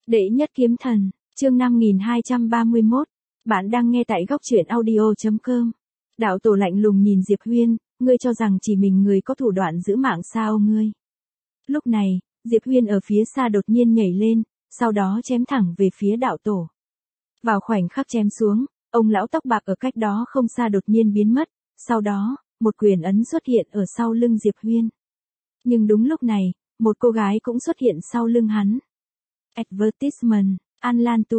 Đệ nhất kiếm thần, chương 5231. Bạn đang nghe tại góc truyện audio.com. Đạo tổ lạnh lùng nhìn Diệp Huyên, ngươi cho rằng chỉ mình người có thủ đoạn giữ mạng sao ngươi. Lúc này, Diệp Huyên ở phía xa đột nhiên nhảy lên, sau đó chém thẳng về phía đạo tổ. Vào khoảnh khắc chém xuống, ông lão tóc bạc ở cách đó không xa đột nhiên biến mất, sau đó, một quyền ấn xuất hiện ở sau lưng Diệp Huyên. Nhưng đúng lúc này, một cô gái cũng xuất hiện sau lưng hắn. Advertisement, An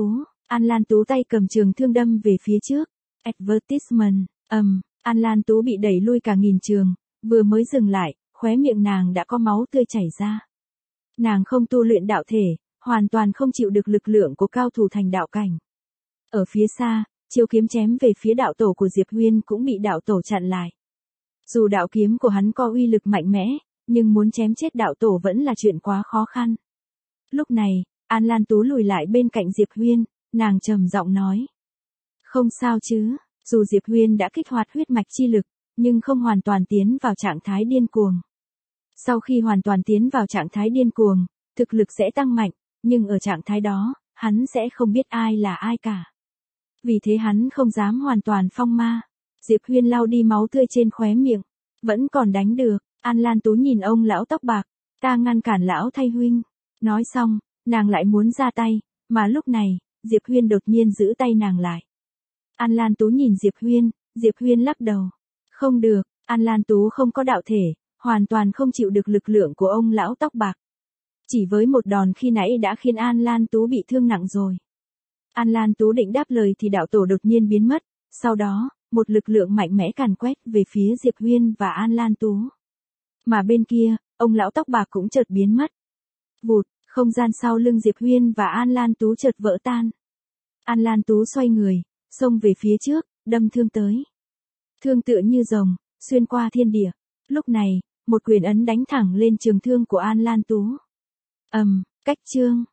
Lan Tú tay cầm trường thương đâm về phía trước. Advertisement, An Lan Tú bị đẩy lui cả nghìn trường, vừa mới dừng lại, khóe miệng nàng đã có máu tươi chảy ra. Nàng không tu luyện đạo thể, hoàn toàn không chịu được lực lượng của cao thủ thành đạo cảnh. Ở phía xa, chiêu kiếm chém về phía đạo tổ của Diệp Huyên cũng bị đạo tổ chặn lại. Dù đạo kiếm của hắn có uy lực mạnh mẽ, nhưng muốn chém chết đạo tổ vẫn là chuyện quá khó khăn. Lúc này, An Lan Tú lùi lại bên cạnh Diệp Huyên, nàng trầm giọng nói. Không sao chứ, dù Diệp Huyên đã kích hoạt huyết mạch chi lực, nhưng không hoàn toàn tiến vào trạng thái điên cuồng. Sau khi hoàn toàn tiến vào trạng thái điên cuồng, thực lực sẽ tăng mạnh, nhưng ở trạng thái đó, hắn sẽ không biết ai là ai cả. Vì thế hắn không dám hoàn toàn phong ma. Diệp Huyên lau đi máu tươi trên khóe miệng, vẫn còn đánh được. An Lan Tú nhìn ông lão tóc bạc, ta ngăn cản lão thay huynh. Nói xong, nàng lại muốn ra tay, mà lúc này, Diệp Huyên đột nhiên giữ tay nàng lại. An Lan Tú nhìn Diệp Huyên lắc đầu. Không được, An Lan Tú không có đạo thể, hoàn toàn không chịu được lực lượng của ông lão tóc bạc. Chỉ với một đòn khi nãy đã khiến An Lan Tú bị thương nặng rồi. An Lan Tú định đáp lời thì đạo tổ đột nhiên biến mất, sau đó, một lực lượng mạnh mẽ càn quét về phía Diệp Huyên và An Lan Tú. Mà bên kia, ông lão tóc bạc cũng chợt biến mất. Vụt, không gian sau lưng Diệp Huyên và An Lan Tú chợt vỡ tan. An Lan Tú xoay người, xông về phía trước, đâm thương tới. Thương tựa như rồng, xuyên qua thiên địa. Lúc này, một quyền ấn đánh thẳng lên trường thương của An Lan Tú. Cách chương.